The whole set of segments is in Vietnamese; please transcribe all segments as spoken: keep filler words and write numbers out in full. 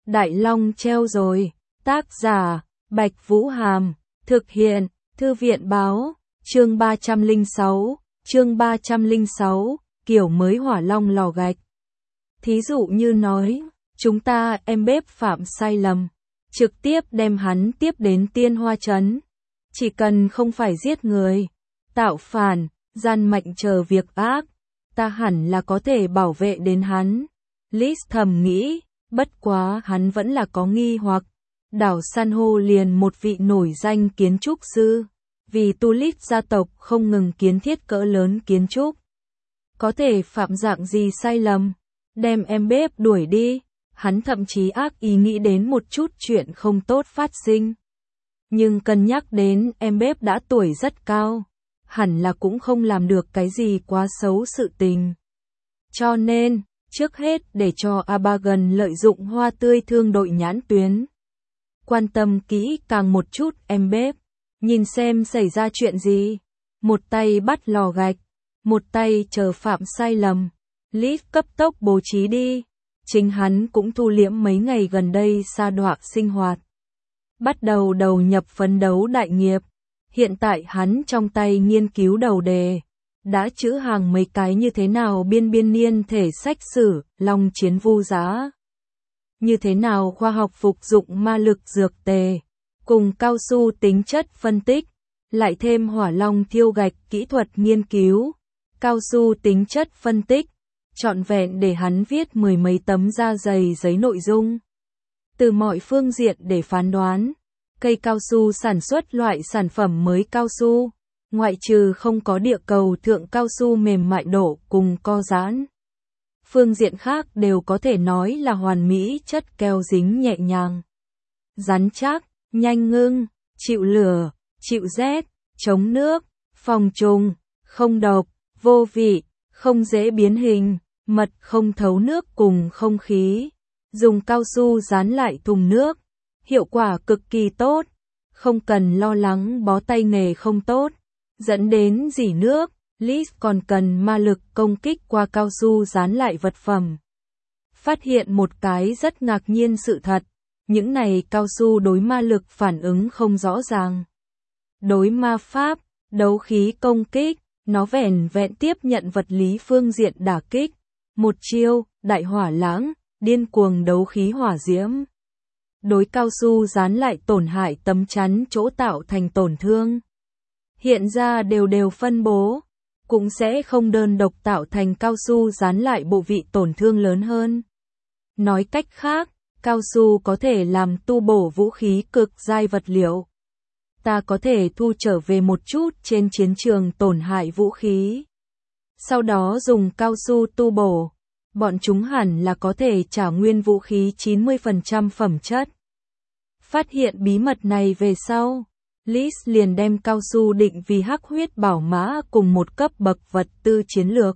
Đại Long treo rồi. Tác giả, Bạch Vũ Hàm. Thực hiện, Thư viện báo. Chương ba trăm lẻ sáu. Chương ba trăm lẻ sáu. Kiểu mới hỏa long lò gạch. Thí dụ như nói, chúng ta em bếp phạm sai lầm, trực tiếp đem hắn tiếp đến Tiên Hoa Trấn. Chỉ cần không phải giết người, tạo phản, gian mệnh chờ việc ác, ta hẳn là có thể bảo vệ đến hắn. Liz thầm nghĩ, bất quá hắn vẫn là có nghi hoặc. Đảo San hô liền một vị nổi danh kiến trúc sư, vì Tulip gia tộc không ngừng kiến thiết cỡ lớn kiến trúc. Có thể phạm dạng gì sai lầm, đem em bếp đuổi đi, hắn thậm chí ác ý nghĩ đến một chút chuyện không tốt phát sinh. Nhưng cân nhắc đến em bếp đã tuổi rất cao, hẳn là cũng không làm được cái gì quá xấu sự tình. Cho nên, trước hết để cho Abagan lợi dụng hoa tươi thương đội nhãn tuyến. Quan tâm kỹ càng một chút em bếp, nhìn xem xảy ra chuyện gì. Một tay bắt lò gạch, một tay chờ phạm sai lầm. Liz cấp tốc bố trí đi. Chính hắn cũng thu liễm mấy ngày gần đây sa đọa sinh hoạt. Bắt đầu đầu nhập phấn đấu đại nghiệp. Hiện tại hắn trong tay nghiên cứu đầu đề. Đã chữ hàng mấy cái như thế nào biên biên niên thể sách sử, long chiến vu giá. Như thế nào khoa học phục dụng ma lực dược tề. Cùng cao su tính chất phân tích. Lại thêm hỏa long thiêu gạch kỹ thuật nghiên cứu. Cao su tính chất phân tích. Trọn vẹn để hắn viết mười mấy tấm da dày giấy nội dung. Từ mọi phương diện để phán đoán. Cây cao su sản xuất loại sản phẩm mới cao su. Ngoại trừ không có địa cầu thượng cao su mềm mại đổ cùng co giãn. Phương diện khác đều có thể nói là hoàn mỹ chất keo dính nhẹ nhàng. Rắn chắc, nhanh ngưng, chịu lửa, chịu rét, chống nước, phòng trùng, không độc, vô vị, không dễ biến hình, mật không thấu nước cùng không khí. Dùng cao su dán lại thùng nước. Hiệu quả cực kỳ tốt. Không cần lo lắng bó tay nghề không tốt. Dẫn đến rỉ nước. Liz còn cần ma lực công kích qua cao su dán lại vật phẩm. Phát hiện một cái rất ngạc nhiên sự thật. Những này cao su đối ma lực phản ứng không rõ ràng. Đối ma pháp, đấu khí công kích, nó vẻn vẹn tiếp nhận vật lý phương diện đả kích. Một chiêu, đại hỏa lãng, điên cuồng đấu khí hỏa diễm. Đối cao su dán lại tổn hại tấm chắn chỗ tạo thành tổn thương. Hiện ra đều đều phân bố, cũng sẽ không đơn độc tạo thành cao su dán lại bộ vị tổn thương lớn hơn. Nói cách khác, cao su có thể làm tu bổ vũ khí cực giai vật liệu. Ta có thể thu trở về một chút trên chiến trường tổn hại vũ khí. Sau đó dùng cao su tu bổ. Bọn chúng hẳn là có thể trả nguyên vũ khí chín mươi phần trăm phẩm chất. Phát hiện bí mật này về sau, Liz liền đem cao su định vì hắc huyết bảo mã cùng một cấp bậc vật tư chiến lược.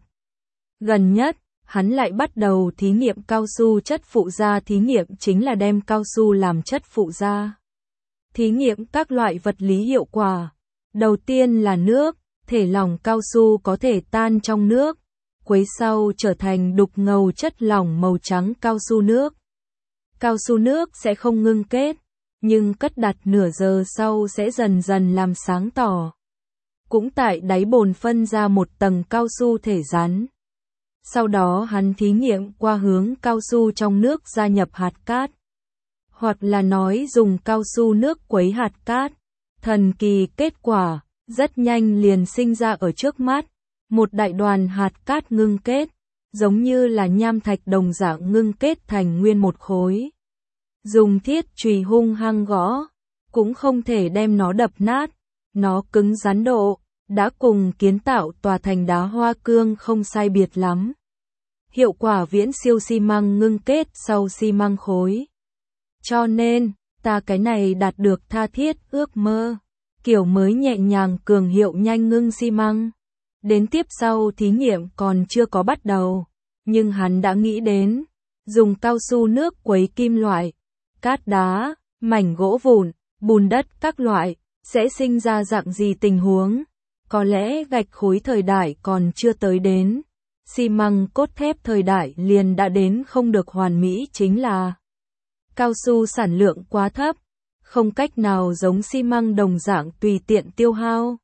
Gần nhất, hắn lại bắt đầu thí nghiệm cao su chất phụ gia. Thí nghiệm chính là đem cao su làm chất phụ gia. Thí nghiệm các loại vật lý hiệu quả. Đầu tiên là nước, thể lỏng cao su có thể tan trong nước. Quấy sau trở thành đục ngầu chất lỏng màu trắng cao su nước. Cao su nước sẽ không ngưng kết, nhưng cất đặt nửa giờ sau sẽ dần dần làm sáng tỏ. Cũng tại đáy bồn phân ra một tầng cao su thể rắn. Sau đó hắn thí nghiệm qua hướng cao su trong nước gia nhập hạt cát. Hoặc là nói dùng cao su nước quấy hạt cát. Thần kỳ kết quả, rất nhanh liền sinh ra ở trước mắt. Một đại đoàn hạt cát ngưng kết, giống như là nham thạch đồng dạng ngưng kết thành nguyên một khối. Dùng thiết chùy hung hăng gõ, cũng không thể đem nó đập nát, nó cứng rắn độ, đã cùng kiến tạo tòa thành đá hoa cương không sai biệt lắm. Hiệu quả viễn siêu xi măng ngưng kết sau xi măng khối. Cho nên, ta cái này đạt được tha thiết ước mơ, kiểu mới nhẹ nhàng cường hiệu nhanh ngưng xi măng. Đến tiếp sau thí nghiệm còn chưa có bắt đầu, nhưng hắn đã nghĩ đến, dùng cao su nước quấy kim loại, cát đá, mảnh gỗ vụn, bùn đất các loại, sẽ sinh ra dạng gì tình huống. Có lẽ gạch khối thời đại còn chưa tới đến, xi măng cốt thép thời đại liền đã đến không được hoàn mỹ chính là. Cao su sản lượng quá thấp, không cách nào giống xi măng đồng dạng tùy tiện tiêu hao.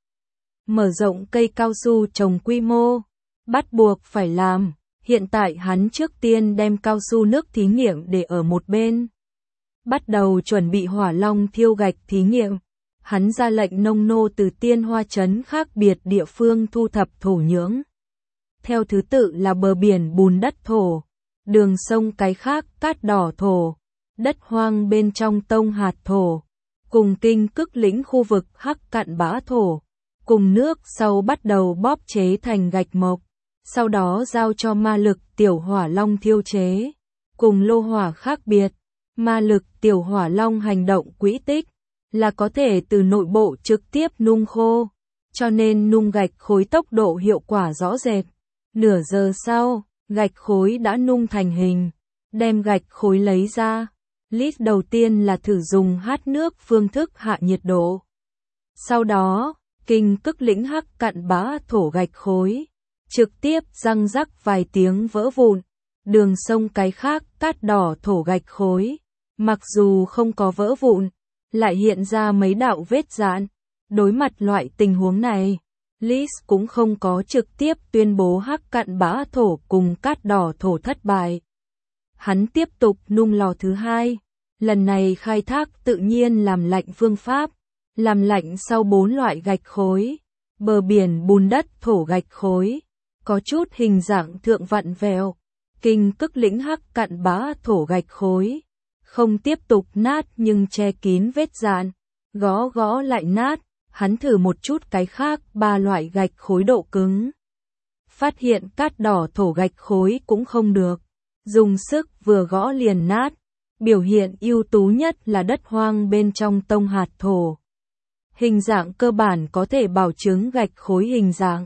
Mở rộng cây cao su trồng quy mô, bắt buộc phải làm. Hiện tại hắn trước tiên đem cao su nước thí nghiệm để ở một bên. Bắt đầu chuẩn bị hỏa long thiêu gạch thí nghiệm. Hắn ra lệnh nông nô từ Tiên Hoa trấn khác biệt địa phương thu thập thổ nhưỡng. Theo thứ tự là bờ biển bùn đất thổ, đường sông cái khác cát đỏ thổ, đất hoang bên trong tông hạt thổ, cùng kinh cức lĩnh khu vực hắc cạn bã thổ, cùng nước sau bắt đầu bóp chế thành gạch mộc, sau đó giao cho ma lực tiểu hỏa long thiêu chế. Cùng lô hỏa khác biệt, ma lực tiểu hỏa long hành động quỹ tích là có thể từ nội bộ trực tiếp nung khô, cho nên nung gạch khối tốc độ hiệu quả rõ rệt. Nửa giờ sau, gạch khối đã nung thành hình, đem gạch khối lấy ra. List đầu tiên là thử dùng hát nước phương thức hạ nhiệt độ. Sau đó, kinh cức lĩnh hắc cạn bã thổ gạch khối, trực tiếp răng rắc vài tiếng vỡ vụn. Đường sông cái khác cát đỏ thổ gạch khối, mặc dù không có vỡ vụn, lại hiện ra mấy đạo vết dạn. Đối mặt loại tình huống này, List cũng không có trực tiếp tuyên bố hắc cạn bã thổ cùng cát đỏ thổ thất bại. Hắn tiếp tục nung lò thứ hai, lần này khai thác tự nhiên làm lạnh phương pháp, làm lạnh sau bốn loại gạch khối, bờ biển bùn đất thổ gạch khối, có chút hình dạng thượng vặn vẹo, kinh cức lĩnh hắc cạn bã thổ gạch khối, không tiếp tục nát nhưng che kín vết dạn, gõ gõ lại nát. Hắn thử một chút cái khác ba loại gạch khối độ cứng. Phát hiện cát đỏ thổ gạch khối cũng không được. Dùng sức vừa gõ liền nát. Biểu hiện ưu tú nhất là đất hoang bên trong tông hạt thổ. Hình dạng cơ bản có thể bảo chứng gạch khối hình dạng.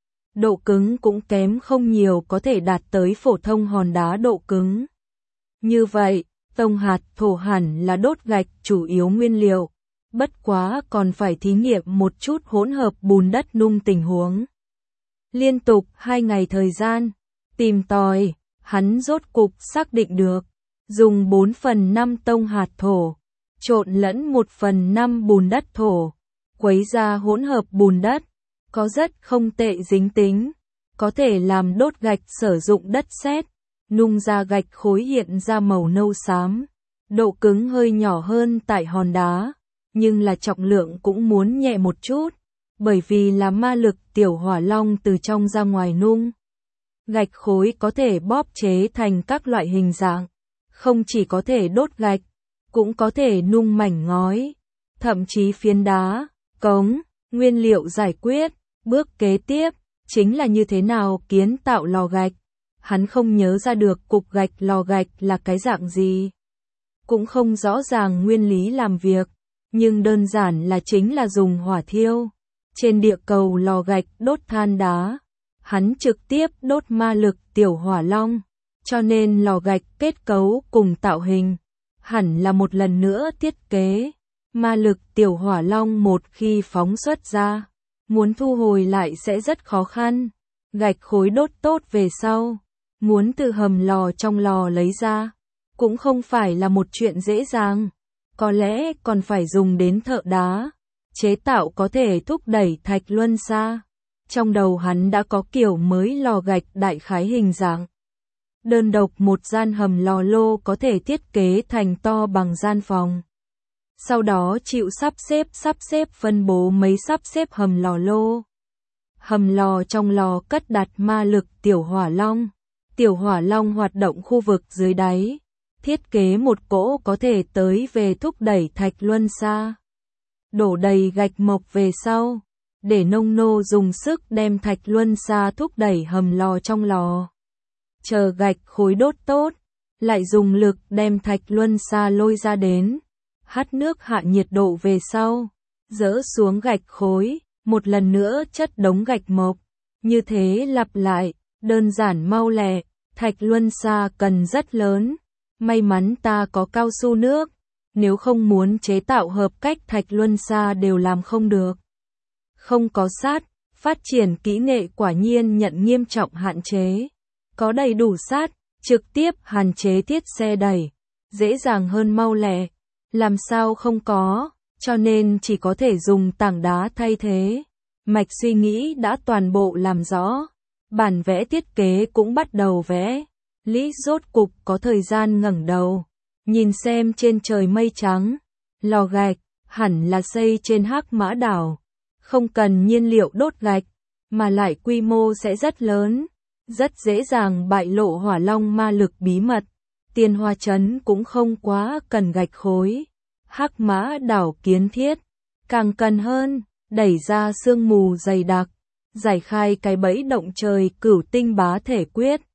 Độ cứng cũng kém không nhiều, có thể đạt tới phổ thông hòn đá độ cứng. Như vậy, tông hạt thổ hẳn là đốt gạch chủ yếu nguyên liệu. Bất quá còn phải thí nghiệm một chút hỗn hợp bùn đất nung tình huống. Liên tục hai ngày thời gian, tìm tòi, hắn rốt cục xác định được, dùng bốn phần năm tông hạt thổ, trộn lẫn một phần năm bùn đất thổ, quấy ra hỗn hợp bùn đất, có rất không tệ dính tính, có thể làm đốt gạch sử dụng đất sét, nung ra gạch khối hiện ra màu nâu xám, độ cứng hơi nhỏ hơn tại hòn đá. Nhưng là trọng lượng cũng muốn nhẹ một chút, bởi vì là ma lực tiểu hỏa long từ trong ra ngoài nung. Gạch khối có thể bóp chế thành các loại hình dạng, không chỉ có thể đốt gạch, cũng có thể nung mảnh ngói, thậm chí phiến đá, cống, nguyên liệu giải quyết. Bước kế tiếp, chính là như thế nào kiến tạo lò gạch. Hắn không nhớ ra được cục gạch lò gạch là cái dạng gì, cũng không rõ ràng nguyên lý làm việc. Nhưng đơn giản là chính là dùng hỏa thiêu. Trên địa cầu lò gạch đốt than đá, hắn trực tiếp đốt ma lực tiểu hỏa long, cho nên lò gạch kết cấu cùng tạo hình, hẳn là một lần nữa thiết kế. Ma lực tiểu hỏa long một khi phóng xuất ra, muốn thu hồi lại sẽ rất khó khăn. Gạch khối đốt tốt về sau, muốn từ hầm lò trong lò lấy ra, cũng không phải là một chuyện dễ dàng. Có lẽ còn phải dùng đến thợ đá, chế tạo có thể thúc đẩy thạch luân xa. Trong đầu hắn đã có kiểu mới lò gạch đại khái hình dạng. Đơn độc một gian hầm lò lô có thể thiết kế thành to bằng gian phòng. Sau đó chịu sắp xếp sắp xếp phân bố mấy sắp xếp hầm lò lô. Hầm lò trong lò cất đặt ma lực tiểu hỏa long. Tiểu hỏa long hoạt động khu vực dưới đáy. Thiết kế một cỗ có thể tới về thúc đẩy thạch luân xa. Đổ đầy gạch mộc về sau, để nông nô dùng sức đem thạch luân xa thúc đẩy hầm lò trong lò. Chờ gạch khối đốt tốt, lại dùng lực đem thạch luân xa lôi ra đến. Hắt nước hạ nhiệt độ về sau, dỡ xuống gạch khối, một lần nữa chất đống gạch mộc. Như thế lặp lại, đơn giản mau lẹ, thạch luân xa cần rất lớn. May mắn ta có cao su nước, nếu không muốn chế tạo hợp cách thạch luân xa đều làm không được. Không có sắt, phát triển kỹ nghệ quả nhiên nhận nghiêm trọng hạn chế. Có đầy đủ sắt, trực tiếp hạn chế thiết xe đẩy. dễ dàng hơn mau lẹ. Làm sao không có, cho nên chỉ có thể dùng tảng đá thay thế. Mạch suy nghĩ đã toàn bộ làm rõ. Bản vẽ thiết kế cũng bắt đầu vẽ. Lý rốt cục có thời gian ngẩng đầu, nhìn xem trên trời mây trắng. Lò gạch, hẳn là xây trên Hắc Mã đảo. Không cần nhiên liệu đốt gạch, mà lại quy mô sẽ rất lớn. Rất dễ dàng bại lộ Hỏa Long ma lực bí mật. Tiên Hoa Trấn cũng không quá cần gạch khối. Hắc Mã đảo kiến thiết, càng cần hơn, đẩy ra sương mù dày đặc, giải khai cái bẫy động trời Cửu Tinh Bá Thể Quyết.